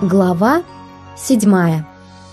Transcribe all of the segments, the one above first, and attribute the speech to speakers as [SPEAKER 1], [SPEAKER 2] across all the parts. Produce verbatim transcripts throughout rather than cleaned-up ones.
[SPEAKER 1] Глава седьмая.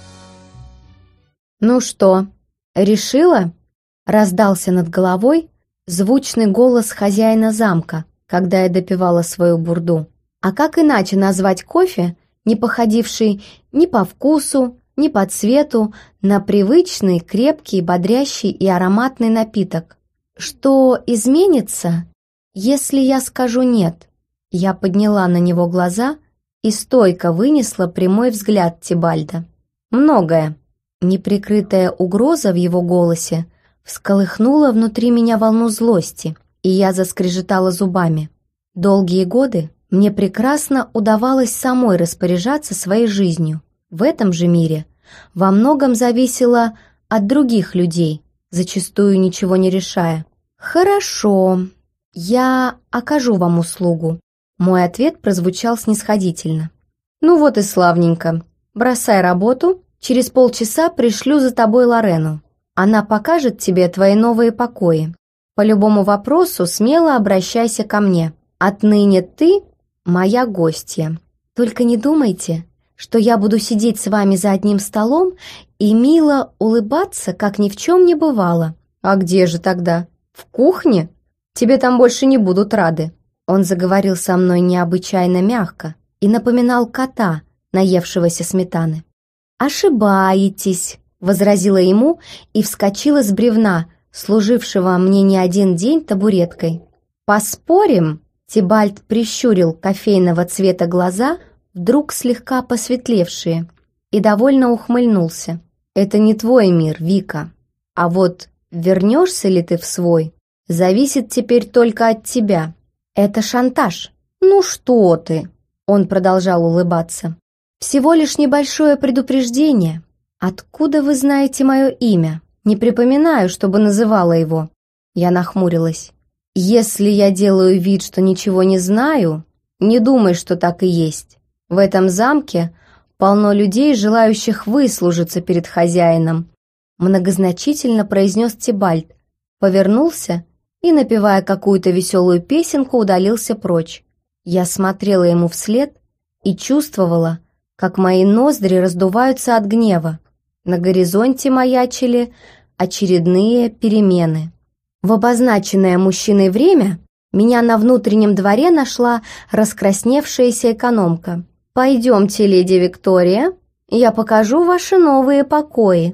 [SPEAKER 1] «Ну что, решила?» — раздался над головой звучный голос хозяина замка, когда я допивала свою бурду. А как иначе назвать кофе, не походивший ни по вкусу, ни по цвету на привычный, крепкий, бодрящий и ароматный напиток? Что изменится, если я скажу «нет»? Я подняла на него глаза и стойко вынесла прямой взгляд Тибальда. Многое. Неприкрытая угроза в его голосе всколыхнула внутри меня волну злости, и я заскрежетала зубами. Долгие годы мне прекрасно удавалось самой распоряжаться своей жизнью. В этом же мире во многом зависело от других людей, зачастую ничего не решая. «Хорошо, я окажу вам услугу». Мой ответ прозвучал снисходительно. «Ну вот и славненько. Бросай работу, через полчаса пришлю за тобой Лорену. Она покажет тебе твои новые покои. По любому вопросу смело обращайся ко мне. Отныне ты моя гостья. Только не думайте, что я буду сидеть с вами за одним столом и мило улыбаться, как ни в чем не бывало. А где же тогда? В кухне? Тебе там больше не будут рады». Он заговорил со мной необычайно мягко и напоминал кота, наевшегося сметаны. «Ошибаетесь», — возразила ему и вскочила с бревна, служившего мне не один день табуреткой. «Поспорим?» — Тибальд прищурил кофейного цвета глаза, вдруг слегка посветлевшие, и довольно ухмыльнулся. «Это не твой мир, Вика. А вот вернешься ли ты в свой, зависит теперь только от тебя». «Это шантаж». «Ну что ты?» Он продолжал улыбаться. «Всего лишь небольшое предупреждение. Откуда вы знаете мое имя? Не припоминаю, чтобы называла его». Я нахмурилась. «Если я делаю вид, что ничего не знаю, не думай, что так и есть. В этом замке полно людей, желающих выслужиться перед хозяином», многозначительно произнес Тибальд, повернулся и, напевая какую-то веселую песенку, удалился прочь. Я смотрела ему вслед и чувствовала, как мои ноздри раздуваются от гнева. На горизонте маячили очередные перемены. В обозначенное мужчиной время меня на внутреннем дворе нашла раскрасневшаяся экономка. «Пойдемте, леди Виктория, я покажу ваши новые покои».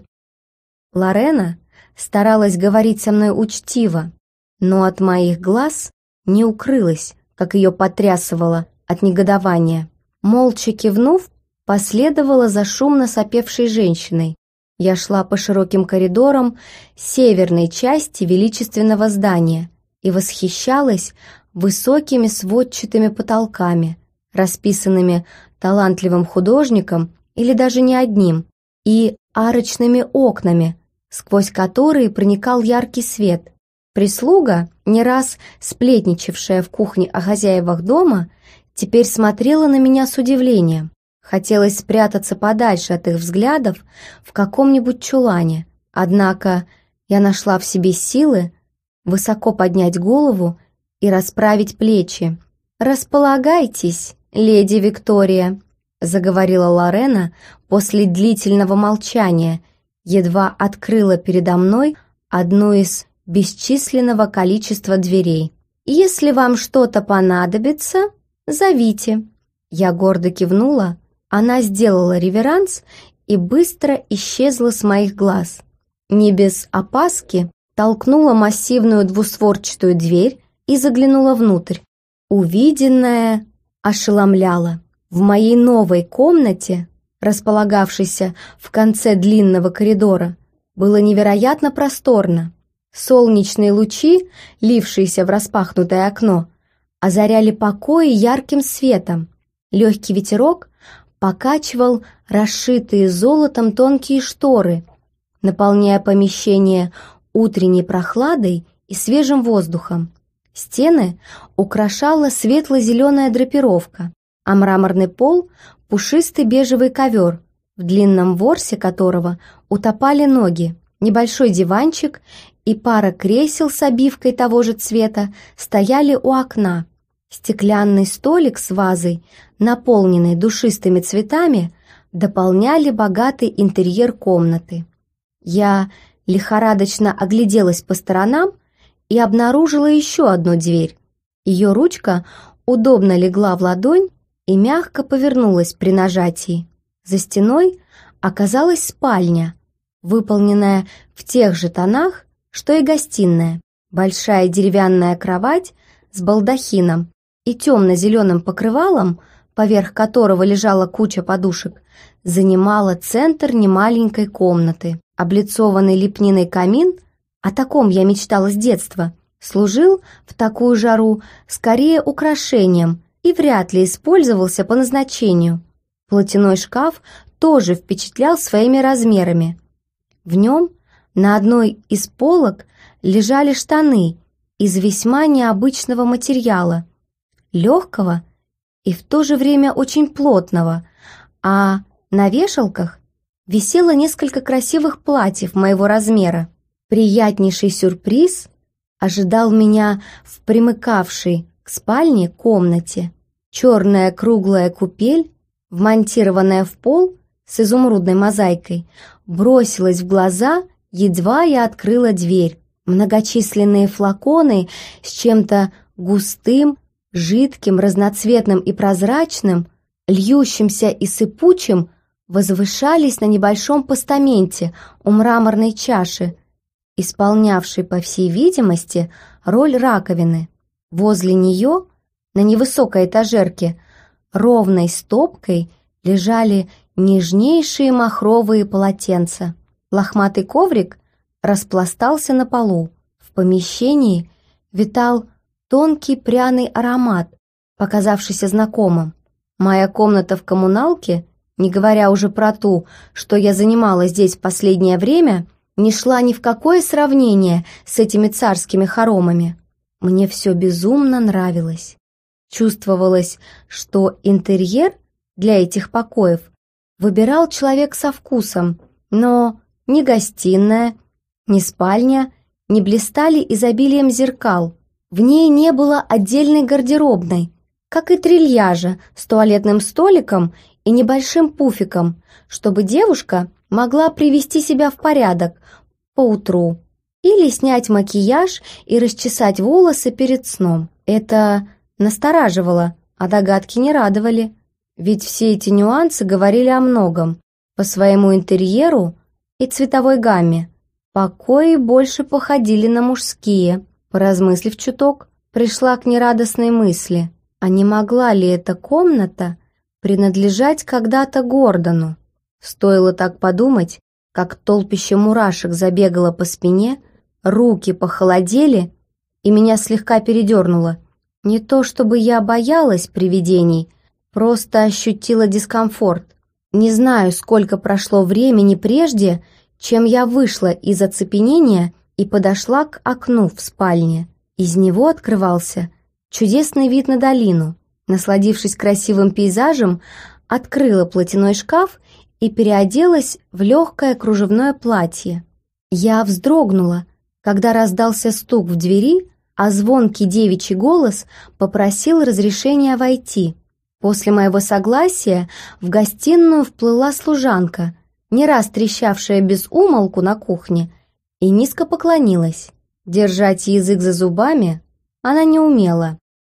[SPEAKER 1] Лорена старалась говорить со мной учтиво, но от моих глаз не укрылась, как ее потрясывало от негодования. Молча кивнув, последовала за шумно сопевшей женщиной. Я шла по широким коридорам северной части величественного здания и восхищалась высокими сводчатыми потолками, расписанными талантливым художником или даже не одним, и арочными окнами, сквозь которые проникал яркий свет. Прислуга, не раз сплетничавшая в кухне о хозяевах дома, теперь смотрела на меня с удивлением. Хотелось спрятаться подальше от их взглядов в каком-нибудь чулане, однако я нашла в себе силы высоко поднять голову и расправить плечи. «Располагайтесь, леди Виктория», — заговорила Лорена после длительного молчания, едва открыла передо мной одну из бесчисленного количества дверей. «Если вам что-то понадобится, зовите». Я гордо кивнула, она сделала реверанс и быстро исчезла с моих глаз. Не без опаски толкнула массивную двустворчатую дверь и заглянула внутрь. Увиденное ошеломляло. В моей новой комнате, располагавшейся в конце длинного коридора, было невероятно просторно. Солнечные лучи, лившиеся в распахнутое окно, озаряли покои ярким светом. Легкий ветерок покачивал расшитые золотом тонкие шторы, наполняя помещение утренней прохладой и свежим воздухом. Стены украшала светло-зеленая драпировка, а мраморный пол — пушистый бежевый ковер, в длинном ворсе которого утопали ноги. Небольшой диванчик и пара кресел с обивкой того же цвета стояли у окна. Стеклянный столик с вазой, наполненный душистыми цветами, дополняли богатый интерьер комнаты. Я лихорадочно огляделась по сторонам и обнаружила еще одну дверь. Ее ручка удобно легла в ладонь и мягко повернулась при нажатии. За стеной оказалась спальня, выполненная в тех же тонах, что и гостиная. Большая деревянная кровать с балдахином и темно-зеленым покрывалом, поверх которого лежала куча подушек, занимала центр немаленькой комнаты. Облицованный лепниной камин, о таком я мечтала с детства, служил в такую жару скорее украшением и вряд ли использовался по назначению. Платяной шкаф тоже впечатлял своими размерами. В нем на одной из полок лежали штаны из весьма необычного материала, легкого и в то же время очень плотного, а на вешалках висело несколько красивых платьев моего размера. Приятнейший сюрприз ожидал меня в примыкавшей к спальне комнате. Черная круглая купель, вмонтированная в пол с изумрудной мозаикой, бросилась в глаза, едва я открыла дверь. Многочисленные флаконы с чем-то густым, жидким, разноцветным и прозрачным, льющимся и сыпучим, возвышались на небольшом постаменте у мраморной чаши, исполнявшей, по всей видимости, роль раковины. Возле нее, на невысокой этажерке, ровной стопкой лежали нежнейшие махровые полотенца. Лохматый коврик распластался на полу. В помещении витал тонкий пряный аромат, показавшийся знакомым. Моя комната в коммуналке, не говоря уже про ту, что я занимала здесь в последнее время, не шла ни в какое сравнение с этими царскими хоромами. Мне все безумно нравилось. Чувствовалось, что интерьер для этих покоев выбирал человек со вкусом, но ни гостиная, ни спальня не блистали изобилием зеркал. В ней не было отдельной гардеробной, как и трильяжа с туалетным столиком и небольшим пуфиком, чтобы девушка могла привести себя в порядок поутру или снять макияж и расчесать волосы перед сном. Это настораживало, а догадки не радовали, ведь все эти нюансы говорили о многом. По своему интерьеру и цветовой гамме покои больше походили на мужские. Поразмыслив чуток, пришла к нерадостной мысли, а не могла ли эта комната принадлежать когда-то Гордону? Стоило так подумать, как толпище мурашек забегало по спине, руки похолодели, и меня слегка передернуло. Не то чтобы я боялась привидений, просто ощутила дискомфорт. Не знаю, сколько прошло времени прежде, чем я вышла из оцепенения и подошла к окну в спальне. Из него открывался чудесный вид на долину. Насладившись красивым пейзажем, открыла платяной шкаф и переоделась в легкое кружевное платье. Я вздрогнула, когда раздался стук в двери, а звонкий девичий голос попросил разрешения войти. После моего согласия в гостиную вплыла служанка, не раз трещавшая без умолку на кухне, и низко поклонилась. Держать язык за зубами она не умела.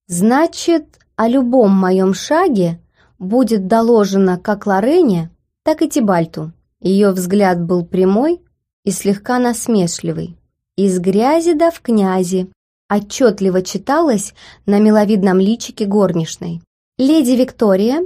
[SPEAKER 1] Значит, о любом моем шаге будет доложено как Лорене, так и Тибальту. Ее взгляд был прямой и слегка насмешливый. «Из грязи да в князи» отчетливо читалось на миловидном личике горничной. «Леди Виктория,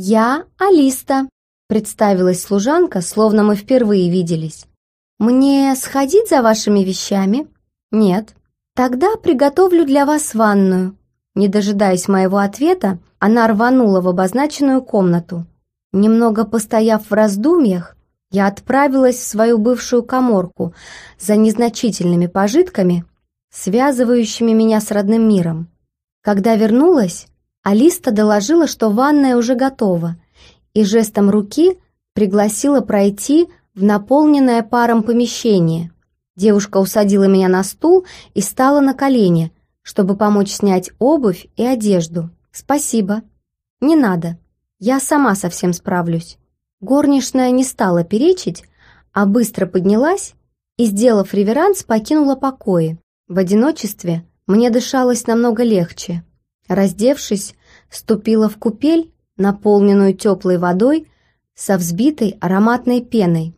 [SPEAKER 1] я Алиста», представилась служанка, словно мы впервые виделись. «Мне сходить за вашими вещами?» «Нет». «Тогда приготовлю для вас ванную». Не дожидаясь моего ответа, она рванула в обозначенную комнату. Немного постояв в раздумьях, я отправилась в свою бывшую каморку за незначительными пожитками, связывающими меня с родным миром. Когда вернулась, Алиста доложила, что ванная уже готова, и жестом руки пригласила пройти в наполненное паром помещение. Девушка усадила меня на стул и стала на колени, чтобы помочь снять обувь и одежду. «Спасибо. Не надо. Я сама совсем справлюсь». Горничная не стала перечить, а быстро поднялась и, сделав реверанс, покинула покои. В одиночестве мне дышалось намного легче. Раздевшись, ступила в купель, наполненную теплой водой со взбитой ароматной пеной.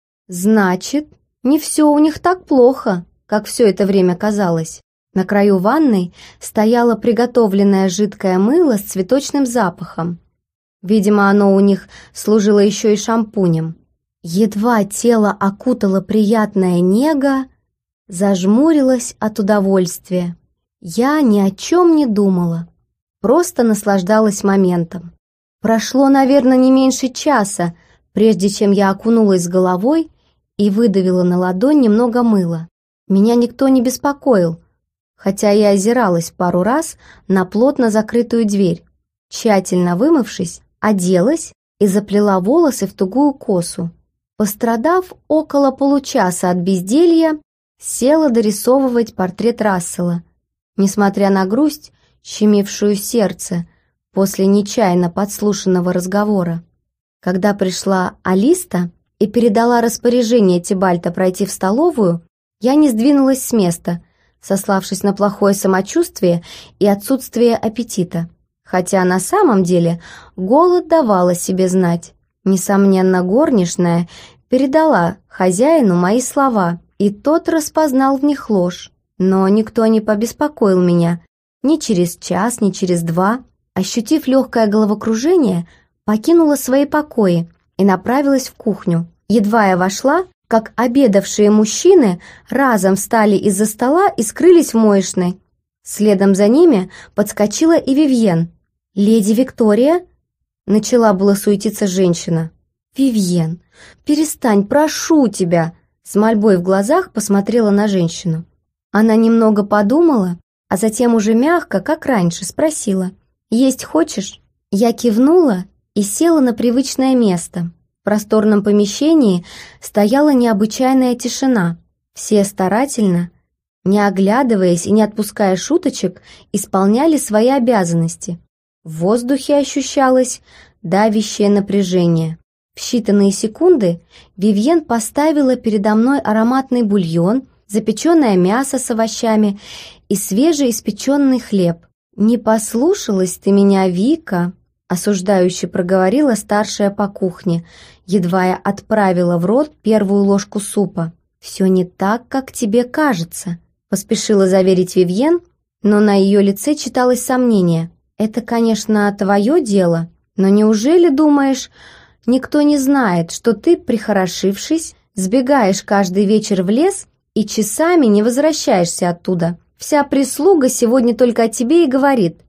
[SPEAKER 1] Значит, не все у них так плохо, как все это время казалось. На краю ванной стояло приготовленное жидкое мыло с цветочным запахом. Видимо, оно у них служило еще и шампунем. Едва тело окутало приятная нега, зажмурилась от удовольствия. Я ни о чем не думала, просто наслаждалась моментом. Прошло, наверное, не меньше часа, прежде чем я окунулась с головой и выдавила на ладонь немного мыла. Меня никто не беспокоил, хотя я озиралась пару раз на плотно закрытую дверь. Тщательно вымывшись, оделась и заплела волосы в тугую косу. Пострадав около получаса от безделья, села дорисовывать портрет Рассела. Несмотря на грусть, щемившую сердце после нечаянно подслушанного разговора. Когда пришла Алиста и передала распоряжение Тибальта пройти в столовую, я не сдвинулась с места, сославшись на плохое самочувствие и отсутствие аппетита. Хотя на самом деле голод давал о себе знать. Несомненно, горничная передала хозяину мои слова, и тот распознал в них ложь. Но никто не побеспокоил меня ни через час, ни через два. Ощутив легкое головокружение, покинула свои покои и направилась в кухню. Едва я вошла, как обедавшие мужчины разом встали из-за стола и скрылись в моечной. Следом за ними подскочила и Вивьен. «Леди Виктория?» Начала было суетиться женщина. «Вивьен, перестань, прошу тебя!» С мольбой в глазах посмотрела на женщину. Она немного подумала, а затем уже мягко, как раньше, спросила: «Есть хочешь?» Я кивнула и села на привычное место. В просторном помещении стояла необычайная тишина. Все старательно, не оглядываясь и не отпуская шуточек, исполняли свои обязанности. В воздухе ощущалось давящее напряжение. В считанные секунды Вивьен поставила передо мной ароматный бульон, запеченное мясо с овощами и свежеиспеченный хлеб. «Не послушалась ты меня, Вика», — осуждающе проговорила старшая по кухне, едва я отправила в рот первую ложку супа. «Все не так, как тебе кажется», — поспешила заверить Вивьен, но на ее лице читалось сомнение. «Это, конечно, твое дело, но неужели, думаешь, никто не знает, что ты, прихорошившись, сбегаешь каждый вечер в лес и часами не возвращаешься оттуда? Вся прислуга сегодня только о тебе и говорит.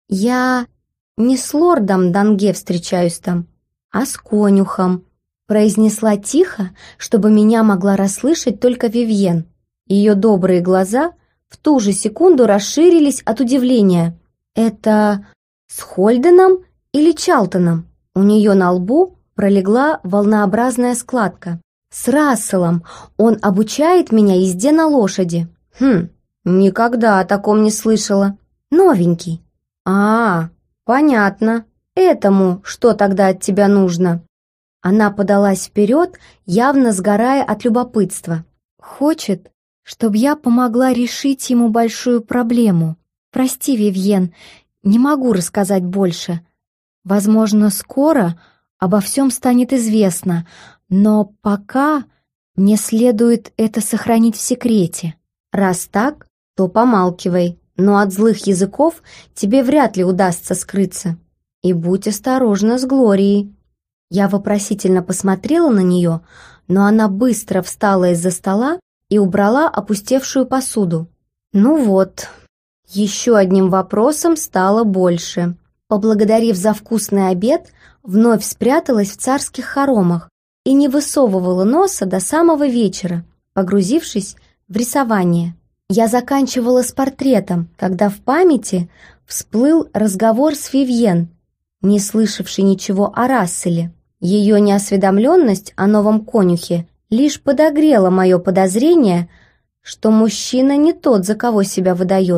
[SPEAKER 1] Я не с лордом Данге встречаюсь там, а с конюхом», произнесла тихо, чтобы меня могла расслышать только Вивьен. Ее добрые глаза в ту же секунду расширились от удивления. «Это с Хольденом или Чалтоном?» У нее на лбу пролегла волнообразная складка. «С Расселом. Он обучает меня езде на лошади». «Хм, никогда о таком не слышала. Новенький». «А, понятно. Этому что тогда от тебя нужно?» Она подалась вперед, явно сгорая от любопытства. «Хочет, чтобы я помогла решить ему большую проблему. Прости, Вивьен, не могу рассказать больше. Возможно, скоро обо всем станет известно, но пока мне следует это сохранить в секрете. Раз так, то помалкивай, но от злых языков тебе вряд ли удастся скрыться. И будь осторожна с Глорией». Я вопросительно посмотрела на нее, но она быстро встала из-за стола и убрала опустевшую посуду. Ну вот, еще одним вопросом стало больше. Поблагодарив за вкусный обед, вновь спряталась в царских хоромах и не высовывала носа до самого вечера, погрузившись в рисование. Я заканчивала с портретом, когда в памяти всплыл разговор с Вивьен, не слышавшей ничего о Расселе. Ее неосведомленность о новом конюхе лишь подогрела мое подозрение, что мужчина не тот, за кого себя выдает.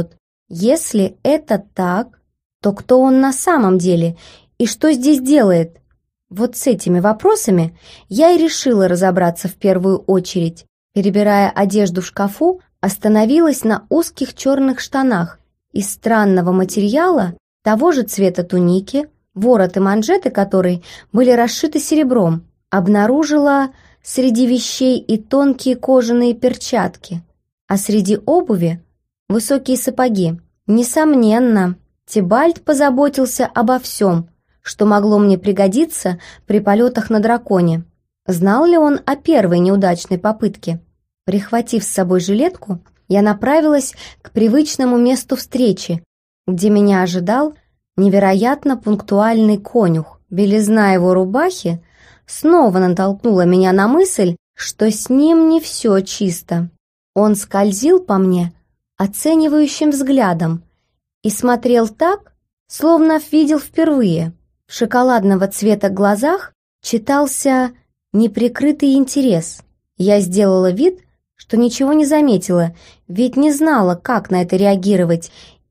[SPEAKER 1] Если это так, то кто он на самом деле и что здесь делает? Вот с этими вопросами я и решила разобраться в первую очередь. Перебирая одежду в шкафу, остановилась на узких черных штанах из странного материала, того же цвета туники, ворот и манжеты которой были расшиты серебром. Обнаружила среди вещей и тонкие кожаные перчатки, а среди обуви высокие сапоги. Несомненно, Тибальт позаботился обо всем, что могло мне пригодиться при полетах на драконе. Знал ли он о первой неудачной попытке? Прихватив с собой жилетку, я направилась к привычному месту встречи, где меня ожидал невероятно пунктуальный конюх. Белизна его рубахи снова натолкнула меня на мысль, что с ним не все чисто. Он скользил по мне оценивающим взглядом и смотрел так, словно видел впервые. В шоколадного цвета глазах читался неприкрытый интерес. Я сделала вид, что ничего не заметила, ведь не знала, как на это реагировать,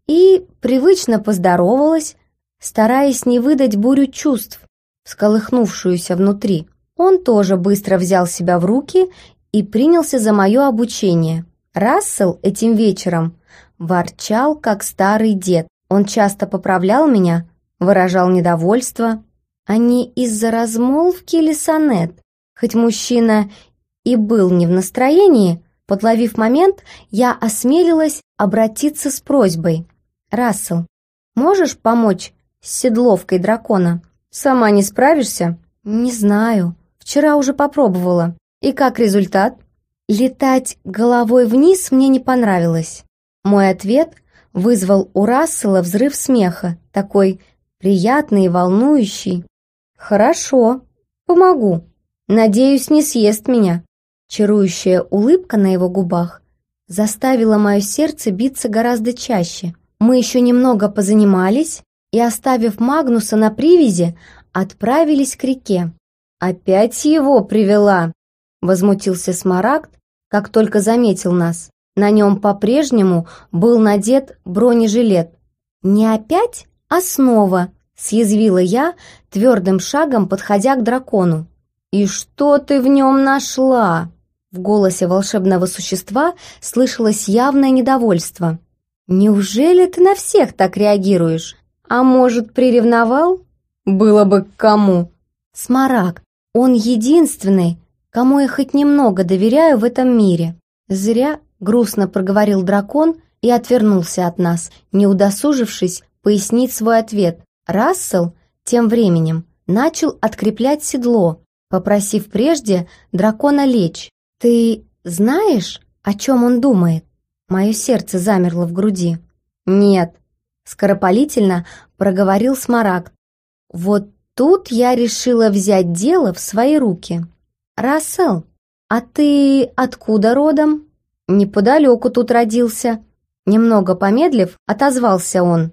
[SPEAKER 1] и привычно поздоровалась, стараясь не выдать бурю чувств, всколыхнувшуюся внутри. Он тоже быстро взял себя в руки и принялся за мое обучение. Рассел этим вечером ворчал, как старый дед. Он часто поправлял меня, выражал недовольство. А не из-за размолвки или сонет. Хоть мужчина и был не в настроении, подловив момент, я осмелилась обратиться с просьбой. «Рассел, можешь помочь с седловкой дракона? Сама не справишься?» «Не знаю. Вчера уже попробовала. И как результат?» Летать головой вниз мне не понравилось. Мой ответ вызвал у Рассела взрыв смеха, такой приятный и волнующий. «Хорошо, помогу. Надеюсь, не съест меня». Чарующая улыбка на его губах заставила мое сердце биться гораздо чаще. Мы еще немного позанимались и, оставив Магнуса на привязи, отправились к реке. «Опять его привела!» — возмутился Смарагд, как только заметил нас. На нем по-прежнему был надет бронежилет. «Не опять, а снова!» — съязвила я, твердым шагом подходя к дракону. «И что ты в нем нашла?» В голосе волшебного существа слышалось явное недовольство. «Неужели ты на всех так реагируешь? А может, приревновал? Было бы к кому?» «Смарагд, он единственный, кому я хоть немного доверяю в этом мире». «Зря», — грустно проговорил дракон и отвернулся от нас, не удосужившись пояснить свой ответ. Рассел тем временем начал откреплять седло, попросив прежде дракона лечь. «Ты знаешь, о чем он думает?» Мое сердце замерло в груди. «Нет», — скоропалительно проговорил Смарагд. Вот тут я решила взять дело в свои руки. «Рассел, а ты откуда родом?» «Неподалеку тут родился». Немного помедлив, отозвался он.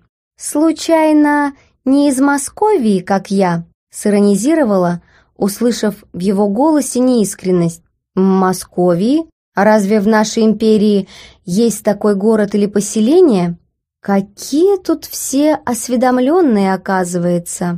[SPEAKER 1] «Случайно не из Московии, как я?» Сиронизировала, услышав в его голосе неискренность. «Московии? А разве в нашей империи есть такой город или поселение? Какие тут все осведомленные, оказывается.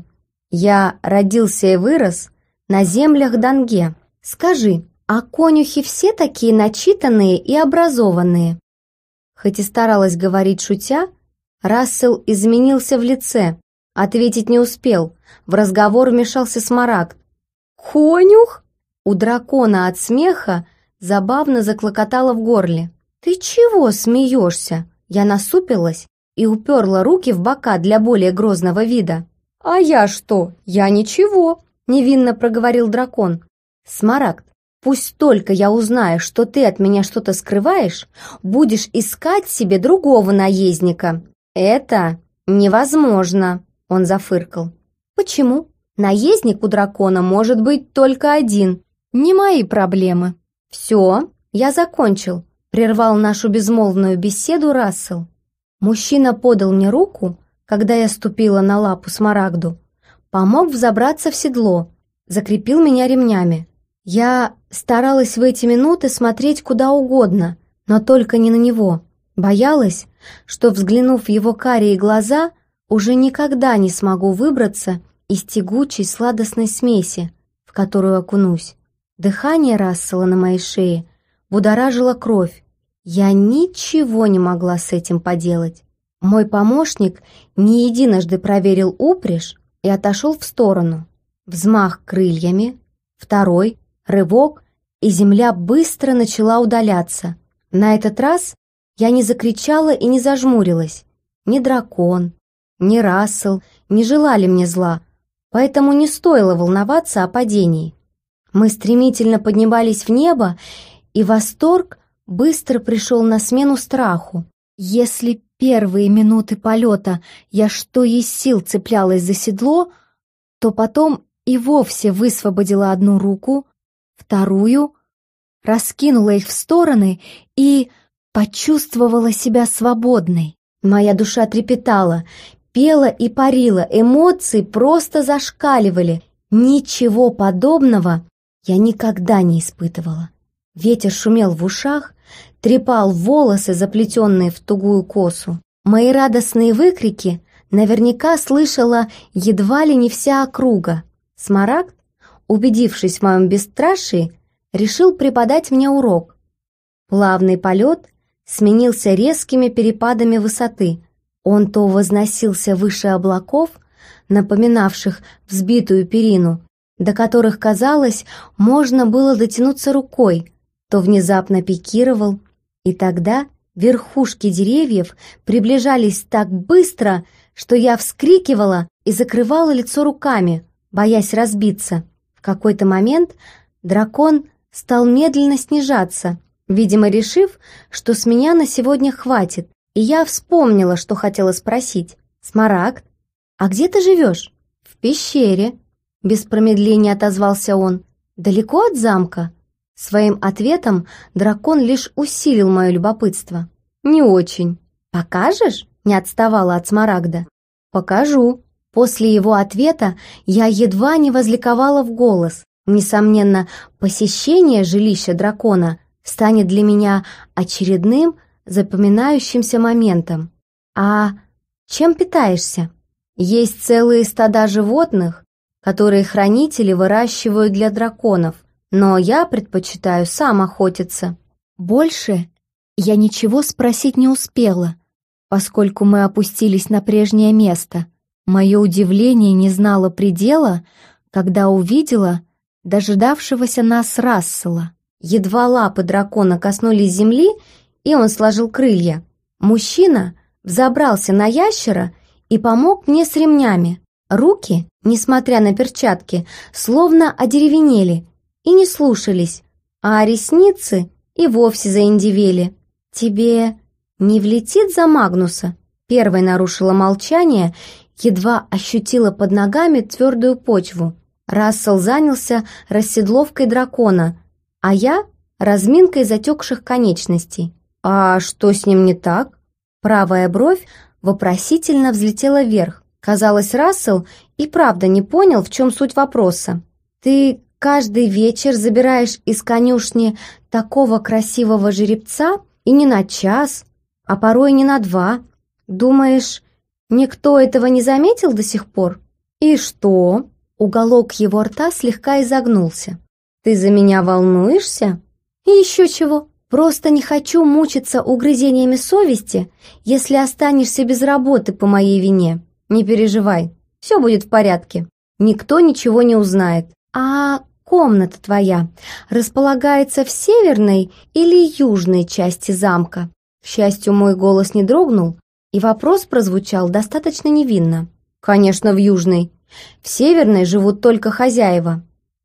[SPEAKER 1] Я родился и вырос на землях Данге. Скажи, а конюхи все такие начитанные и образованные?» Хоть и старалась говорить шутя, Рассел изменился в лице. Ответить не успел. В разговор вмешался Смарагд. «Конюх?» У дракона от смеха забавно заклокотало в горле. «Ты чего смеешься?» Я насупилась и уперла руки в бока для более грозного вида. «А я что? Я ничего!» — невинно проговорил дракон. «Смарагд, пусть только я узнаю, что ты от меня что-то скрываешь, будешь искать себе другого наездника». «Это невозможно!» — он зафыркал. «Почему? Наездник у дракона может быть только один. Не мои проблемы». «Все, я закончил», — прервал нашу безмолвную беседу Рассел. Мужчина подал мне руку, когда я ступила на лапу Смарагду, помог взобраться в седло, закрепил меня ремнями. Я старалась в эти минуты смотреть куда угодно, но только не на него. Боялась, что, взглянув в его карие глаза, уже никогда не смогу выбраться из тягучей сладостной смеси, в которую окунусь. Дыхание Рассела на моей шее будоражило кровь. Я ничего не могла с этим поделать. Мой помощник не единожды проверил упряжь и отошел в сторону. Взмах крыльями, второй, рывок, и земля быстро начала удаляться. На этот раз я не закричала и не зажмурилась. Ни дракон, ни Рассел не желали мне зла, поэтому не стоило волноваться о падении. Мы стремительно поднимались в небо, и восторг быстро пришел на смену страху. Если первые минуты полета я что есть сил цеплялась за седло, то потом и вовсе высвободила одну руку, вторую, раскинула их в стороны и почувствовала себя свободной. Моя душа трепетала, пела и парила, эмоции просто зашкаливали. Ничего подобного я никогда не испытывала. Ветер шумел в ушах, трепал волосы, заплетенные в тугую косу. Мои радостные выкрики наверняка слышала едва ли не вся округа. Смарагд, убедившись в моем бесстрашии, решил преподать мне урок. Плавный полет сменился резкими перепадами высоты. Он то возносился выше облаков, напоминавших взбитую перину, до которых, казалось, можно было дотянуться рукой, то внезапно пикировал, и тогда верхушки деревьев приближались так быстро, что я вскрикивала и закрывала лицо руками, боясь разбиться. В какой-то момент дракон стал медленно снижаться, видимо, решив, что с меня на сегодня хватит, и я вспомнила, что хотела спросить. «Смарагд, а где ты живешь?» «В пещере», — без промедления отозвался он. «Далеко от замка?» Своим ответом дракон лишь усилил мое любопытство. «Не очень». «Покажешь?» — не отставала от Смарагда. «Покажу». После его ответа я едва не возликовала в голос. Несомненно, посещение жилища дракона станет для меня очередным запоминающимся моментом. «А чем питаешься?» «Есть целые стада животных, которые хранители выращивают для драконов, но я предпочитаю сам охотиться». Больше я ничего спросить не успела, поскольку мы опустились на прежнее место. Мое удивление не знало предела, когда увидела дожидавшегося нас Рассела. Едва лапы дракона коснулись земли, и он сложил крылья. Мужчина взобрался на ящера и помог мне с ремнями. Руки, несмотря на перчатки, словно одеревенели и не слушались, а ресницы и вовсе заиндевели. «Тебе не влетит за Магнуса?» Первой нарушила молчание, едва ощутила под ногами твердую почву. Рассел занялся расседловкой дракона, а я — разминкой затекших конечностей. «А что с ним не так?» Правая бровь вопросительно взлетела вверх. Казалось, Рассел и правда не понял, в чем суть вопроса. «Ты каждый вечер забираешь из конюшни такого красивого жеребца и не на час, а порой не на два. Думаешь, никто этого не заметил до сих пор?» «И что?» Уголок его рта слегка изогнулся. «Ты за меня волнуешься?» «И еще чего. Просто не хочу мучиться угрызениями совести, если останешься без работы по моей вине. Не переживай, все будет в порядке. Никто ничего не узнает. А комната твоя располагается в северной или южной части замка?» К счастью, мой голос не дрогнул, и вопрос прозвучал достаточно невинно. «Конечно, в южной. В северной живут только хозяева.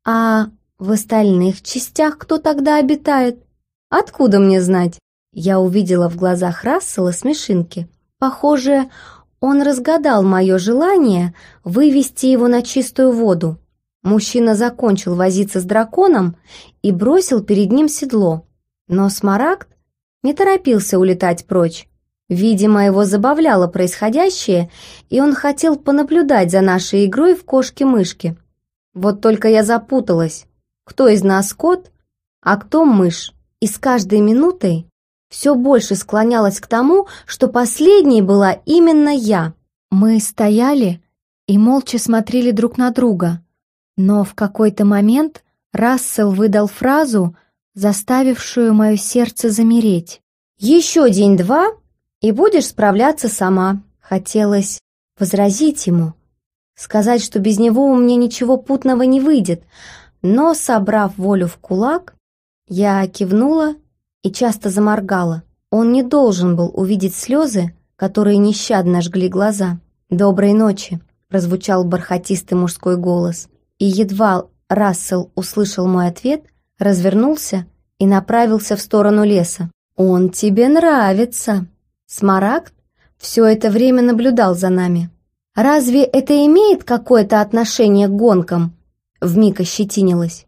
[SPEAKER 1] А в остальных частях кто тогда обитает? Откуда мне знать?» Я увидела в глазах Рассела смешинки. Похоже, он разгадал мое желание вывести его на чистую воду. Мужчина закончил возиться с драконом и бросил перед ним седло. Но Смарагд не торопился улетать прочь. Видимо, его забавляло происходящее, и он хотел понаблюдать за нашей игрой в кошки-мышки. Вот только я запуталась, кто из нас кот, а кто мышь. И с каждой минутой все больше склонялось к тому, что последней была именно я. Мы стояли и молча смотрели друг на друга, но в какой-то момент Рассел выдал фразу, заставившую мое сердце замереть. «Еще день-два, и будешь справляться сама». Хотелось возразить ему, сказать, что без него у меня ничего путного не выйдет, но, собрав волю в кулак, я кивнула и часто заморгала. Он не должен был увидеть слезы, которые нещадно жгли глаза. «Доброй ночи», — прозвучал бархатистый мужской голос, и едва Рассел услышал мой ответ, развернулся и направился в сторону леса. «Он тебе нравится». Смарагд все это время наблюдал за нами. «Разве это имеет какое-то отношение к гонкам?» Вмиг ощетинилась.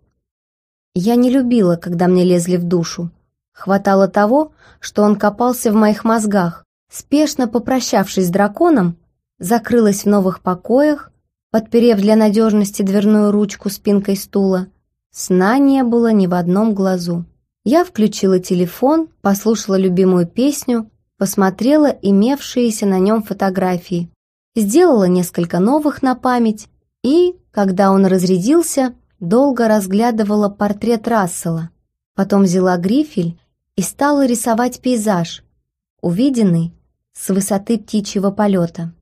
[SPEAKER 1] Я не любила, когда мне лезли в душу. Хватало того, что он копался в моих мозгах. Спешно попрощавшись с драконом, закрылась в новых покоях, подперев для надежности дверную ручку спинкой стула. Сна не было ни в одном глазу. Я включила телефон, послушала любимую песню, посмотрела имевшиеся на нем фотографии, сделала несколько новых на память и, когда он разрядился, долго разглядывала портрет Рассела. Потом взяла грифель и стала рисовать пейзаж, увиденный с высоты птичьего полета.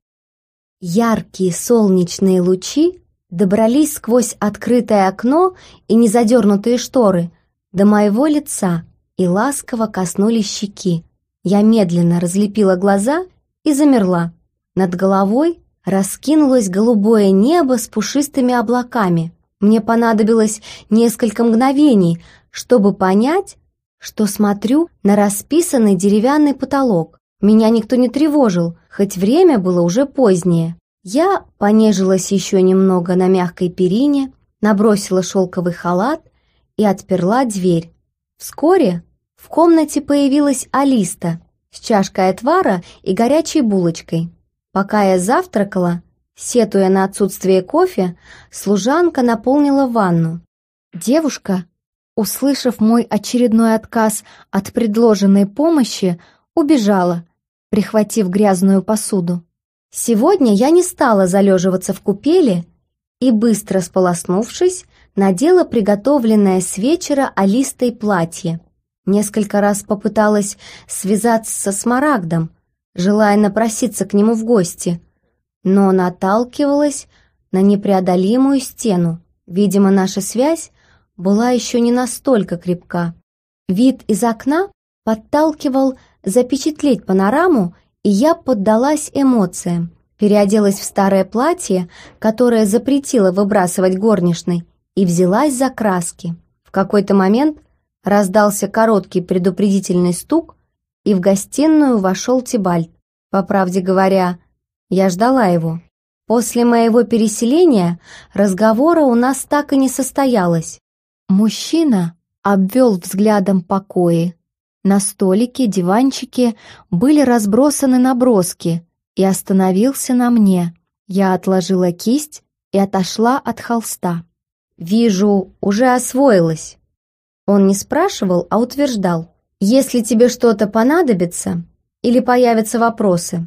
[SPEAKER 1] Яркие солнечные лучи добрались сквозь открытое окно и незадернутые шторы до моего лица и ласково коснулись щеки. Я медленно разлепила глаза и замерла. Над головой раскинулось голубое небо с пушистыми облаками. Мне понадобилось несколько мгновений, чтобы понять, что смотрю на расписанный деревянный потолок. Меня никто не тревожил, хоть время было уже позднее. Я понежилась еще немного на мягкой перине, набросила шелковый халат и отперла дверь. Вскоре в комнате появилась Алиста с чашкой отвара и горячей булочкой. Пока я завтракала, сетуя на отсутствие кофе, служанка наполнила ванну. Девушка, услышав мой очередной отказ от предложенной помощи, убежала, прихватив грязную посуду. Сегодня я не стала залеживаться в купели и, быстро сполоснувшись, надела приготовленное с вечера Алистой платье. Несколько раз попыталась связаться со Смарагдом, желая напроситься к нему в гости, но наталкивалась на непреодолимую стену. Видимо, наша связь была еще не настолько крепка. Вид из окна подталкивал запечатлеть панораму, и я поддалась эмоциям, переоделась в старое платье, которое запретила выбрасывать горничной, и взялась за краски. В какой-то момент раздался короткий предупредительный стук, и в гостиную вошел Тибальт. По правде говоря, я ждала его. После моего переселения разговора у нас так и не состоялось. Мужчина обвел взглядом покои. На столике, диванчике были разбросаны наброски и остановился на мне. Я отложила кисть и отошла от холста. «Вижу, уже освоилась». Он не спрашивал, а утверждал: «Если тебе что-то понадобится или появятся вопросы,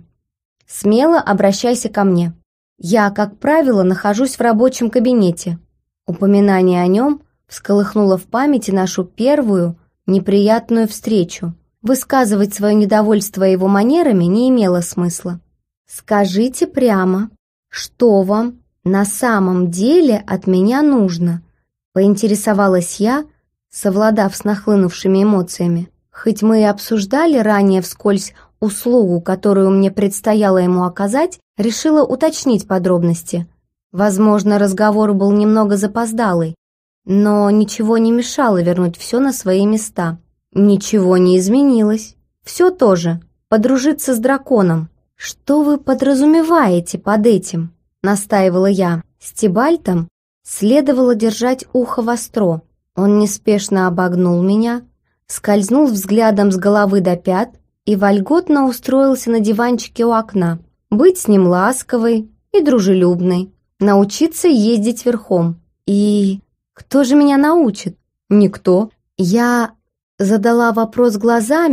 [SPEAKER 1] смело обращайся ко мне. Я, как правило, нахожусь в рабочем кабинете». Упоминание о нем всколыхнуло в памяти нашу первую неприятную встречу. Высказывать свое недовольство его манерами не имело смысла. «Скажите прямо, что вам на самом деле от меня нужно?» поинтересовалась я, совладав с нахлынувшими эмоциями. Хоть мы и обсуждали ранее вскользь услугу, которую мне предстояло ему оказать, решила уточнить подробности. Возможно, разговор был немного запоздалый, но ничего не мешало вернуть все на свои места. Ничего не изменилось. Все то же. Подружиться с драконом. «Что вы подразумеваете под этим?» — настаивала я. С Тибальтом следовало держать ухо востро. Он неспешно обогнул меня, скользнул взглядом с головы до пят и вольготно устроился на диванчике у окна. Быть с ним ласковой и дружелюбной, научиться ездить верхом. И кто же меня научит? Никто. Я задала вопрос глазами,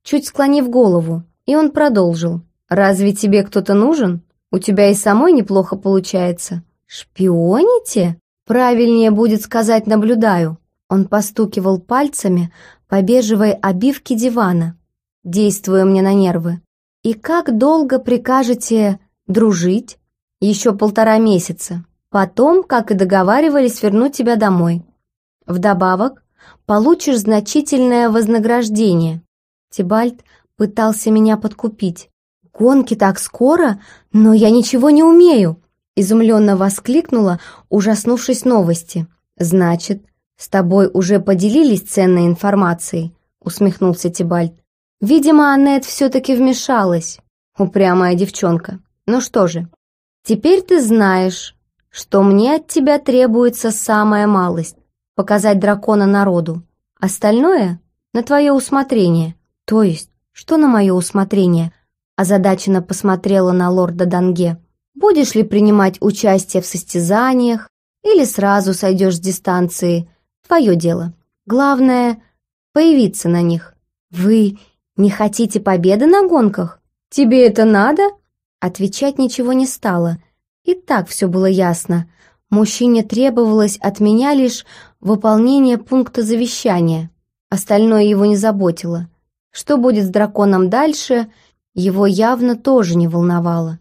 [SPEAKER 1] чуть склонив голову, и он продолжил. «Разве тебе кто-то нужен? У тебя и самой неплохо получается». «Шпионите?» «Правильнее будет сказать «наблюдаю». Он постукивал пальцами по бежевой обивке дивана, действуя мне на нервы. «И как долго прикажете дружить?» «Еще полтора месяца. Потом, как и договаривались, верну тебя домой. Вдобавок, получишь значительное вознаграждение». Тибальт пытался меня подкупить. «Гонки так скоро? Но я ничего не умею!» Изумленно воскликнула, ужаснувшись новости. «Значит, с тобой уже поделились ценной информацией?» Усмехнулся Тибальт. «Видимо, Аннет все-таки вмешалась. Упрямая девчонка. Ну что же, теперь ты знаешь, что мне от тебя требуется самая малость — показать дракона народу. Остальное — на твое усмотрение». «То есть, что на мое усмотрение?» Озадаченно посмотрела на лорда Данге. «Будешь ли принимать участие в состязаниях или сразу сойдешь с дистанции? Твое дело. Главное — появиться на них». «Вы не хотите победы на гонках? Тебе это надо?» Отвечать ничего не стало. И так все было ясно. Мужчине требовалось от меня лишь выполнение пункта завещания. Остальное его не заботило. Что будет с драконом дальше, его явно тоже не волновало.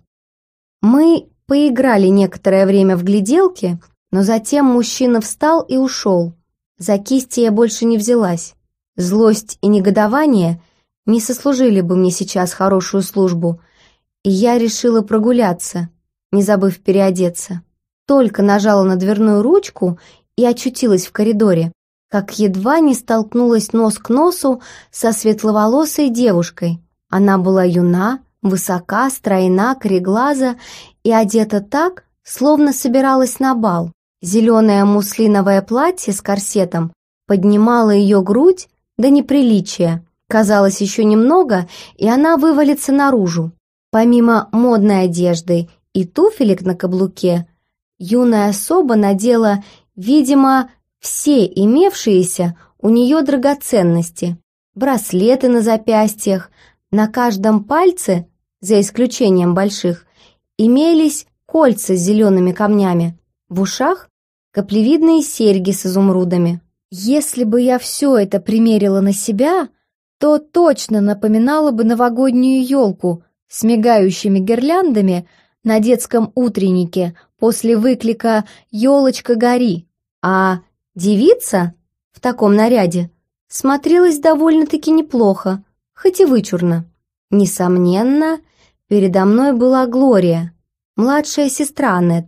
[SPEAKER 1] Мы поиграли некоторое время в гляделки, но затем мужчина встал и ушел. За кисти я больше не взялась. Злость и негодование не сослужили бы мне сейчас хорошую службу, и я решила прогуляться, не забыв переодеться. Только нажала на дверную ручку и очутилась в коридоре, как едва не столкнулась нос к носу со светловолосой девушкой. Она была юна, высока, стройна, кореглаза и одета так, словно собиралась на бал. Зеленое муслиновое платье с корсетом поднимало ее грудь до неприличия. Казалось, еще немного, и она вывалится наружу. Помимо модной одежды и туфелек на каблуке, юная особа надела, видимо, все имевшиеся у нее драгоценности. Браслеты на запястьях, на каждом пальце, за исключением больших, имелись кольца с зелеными камнями. В ушах каплевидные серьги с изумрудами. Если бы я все это примерила на себя, то точно напоминала бы новогоднюю елку с мигающими гирляндами на детском утреннике после выклика «Елочка, гори!». А девица в таком наряде смотрелась довольно-таки неплохо, хоть и вычурно. Несомненно, передо мной была Глория, младшая сестра Аннет.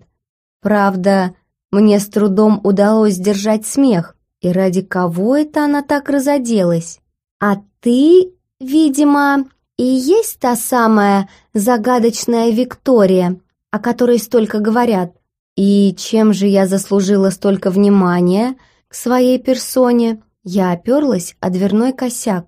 [SPEAKER 1] Правда, мне с трудом удалось сдержать смех, и ради кого это она так разоделась? «А ты, видимо, и есть та самая загадочная Виктория, о которой столько говорят. И чем же я заслужила столько внимания к своей персоне?» Я оперлась о дверной косяк.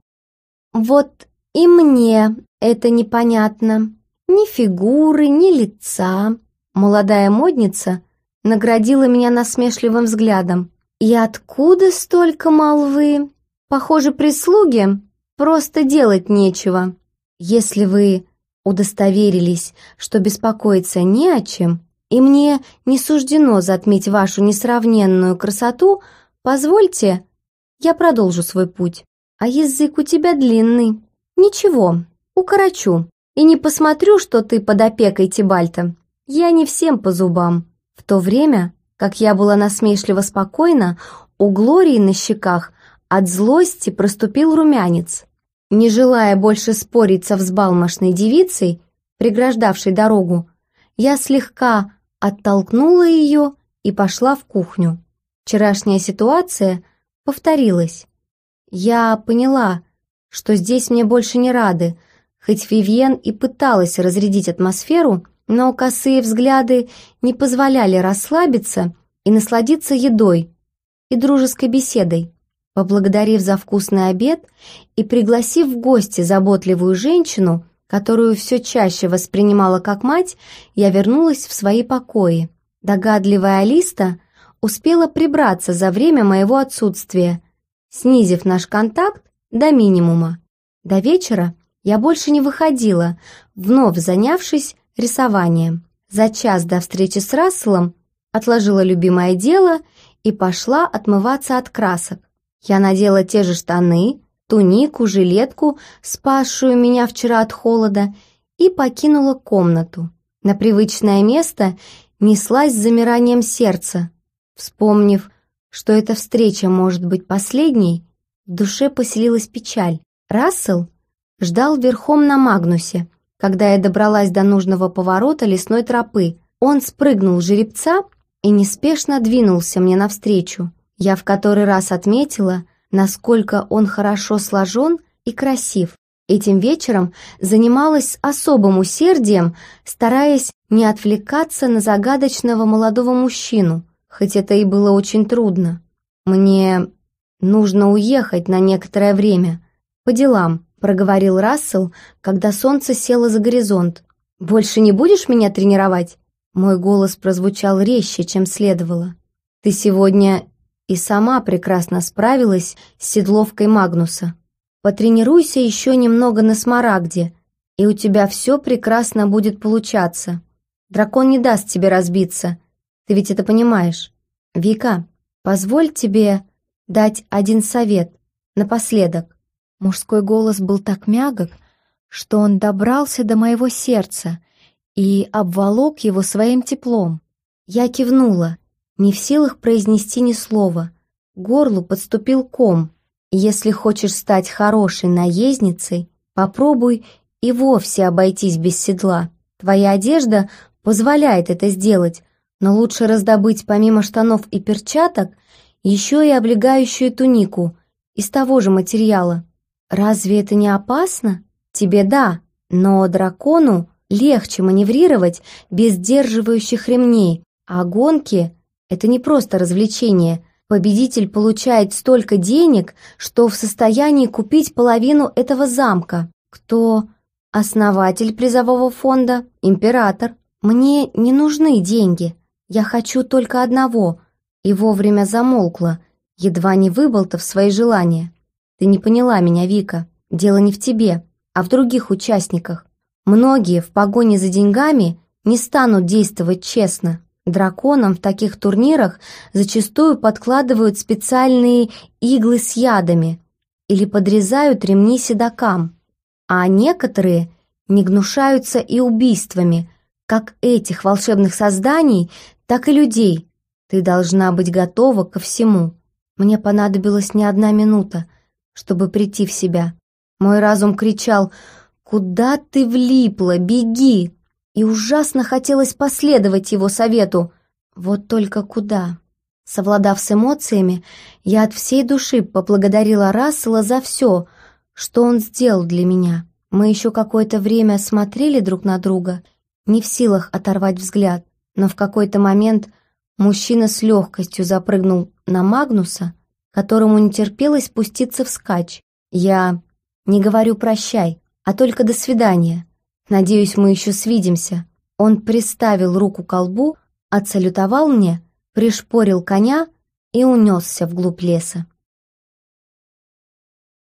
[SPEAKER 1] «Вот и мне это непонятно. Ни фигуры, ни лица». Молодая модница наградила меня насмешливым взглядом. «И откуда столько молвы? Похоже, прислуге просто делать нечего. Если вы удостоверились, что беспокоиться не о чем, и мне не суждено затмить вашу несравненную красоту, позвольте, я продолжу свой путь. А язык у тебя длинный. Ничего, укорочу. И не посмотрю, что ты под опекой Тибальта. Я не всем по зубам». В то время, как я была насмешливо спокойна, у Глории на щеках от злости проступил румянец. Не желая больше спорить со взбалмошной девицей, преграждавшей дорогу, я слегка оттолкнула ее и пошла в кухню. Вчерашняя ситуация повторилась. Я поняла, что здесь мне больше не рады, хоть Вивьен и пыталась разрядить атмосферу, но косые взгляды не позволяли расслабиться и насладиться едой и дружеской беседой. Поблагодарив за вкусный обед и пригласив в гости заботливую женщину, которую все чаще воспринимала как мать, я вернулась в свои покои. Догадливая Алиста успела прибраться за время моего отсутствия, снизив наш контакт до минимума. До вечера я больше не выходила, вновь занявшись рисованием. За час до встречи с Расселом отложила любимое дело и пошла отмываться от красок. Я надела те же штаны, тунику, жилетку, спасшую меня вчера от холода, и покинула комнату. На привычное место неслась с замиранием сердца. Вспомнив, что эта встреча может быть последней, в душе поселилась печаль. Рассел ждал верхом на Магнусе, когда я добралась до нужного поворота лесной тропы. Он спрыгнул с жеребца и неспешно двинулся мне навстречу. Я в который раз отметила, насколько он хорошо сложен и красив. Этим вечером занималась с особым усердием, стараясь не отвлекаться на загадочного молодого мужчину, хоть это и было очень трудно. «Мне нужно уехать на некоторое время. По делам», — проговорил Рассел, когда солнце село за горизонт. «Больше не будешь меня тренировать?» Мой голос прозвучал резче, чем следовало. «Ты сегодня и сама прекрасно справилась с седловкой Магнуса. Потренируйся еще немного на Смарагде, и у тебя все прекрасно будет получаться. Дракон не даст тебе разбиться, ты ведь это понимаешь. Вика, позволь тебе дать один совет напоследок». Мужской голос был так мягок, что он добрался до моего сердца и обволок его своим теплом. Я кивнула, не в силах произнести ни слова. К горлу подступил ком. Если хочешь стать хорошей наездницей, попробуй и вовсе обойтись без седла. Твоя одежда позволяет это сделать, но лучше раздобыть помимо штанов и перчаток еще и облегающую тунику из того же материала. Разве это не опасно? Тебе да, но дракону легче маневрировать без сдерживающих ремней, а гонки — это не просто развлечение. Победитель получает столько денег, что в состоянии купить половину этого замка. Кто основатель призового фонда? Император. Мне не нужны деньги. Я хочу только одного. И вовремя замолкла, едва не выболтав свои желания. Ты не поняла меня, Вика. Дело не в тебе, а в других участниках. Многие в погоне за деньгами не станут действовать честно. Драконам в таких турнирах зачастую подкладывают специальные иглы с ядами или подрезают ремни седокам, а некоторые не гнушаются и убийствами, как этих волшебных созданий, так и людей. Ты должна быть готова ко всему. Мне понадобилась не одна минута, чтобы прийти в себя. Мой разум кричал: «Куда ты влипла? Беги!» И ужасно хотелось последовать его совету. Вот только куда? Совладав с эмоциями, я от всей души поблагодарила Рассела за все, что он сделал для меня. Мы еще какое-то время смотрели друг на друга, не в силах оторвать взгляд, но в какой-то момент мужчина с легкостью запрыгнул на Магнуса, которому не терпелось спуститься вскачь. Я не говорю «прощай», а только «до свидания». Надеюсь, мы еще свидимся. Он приставил руку к колбу, отсалютовал мне, пришпорил коня и унесся вглубь леса.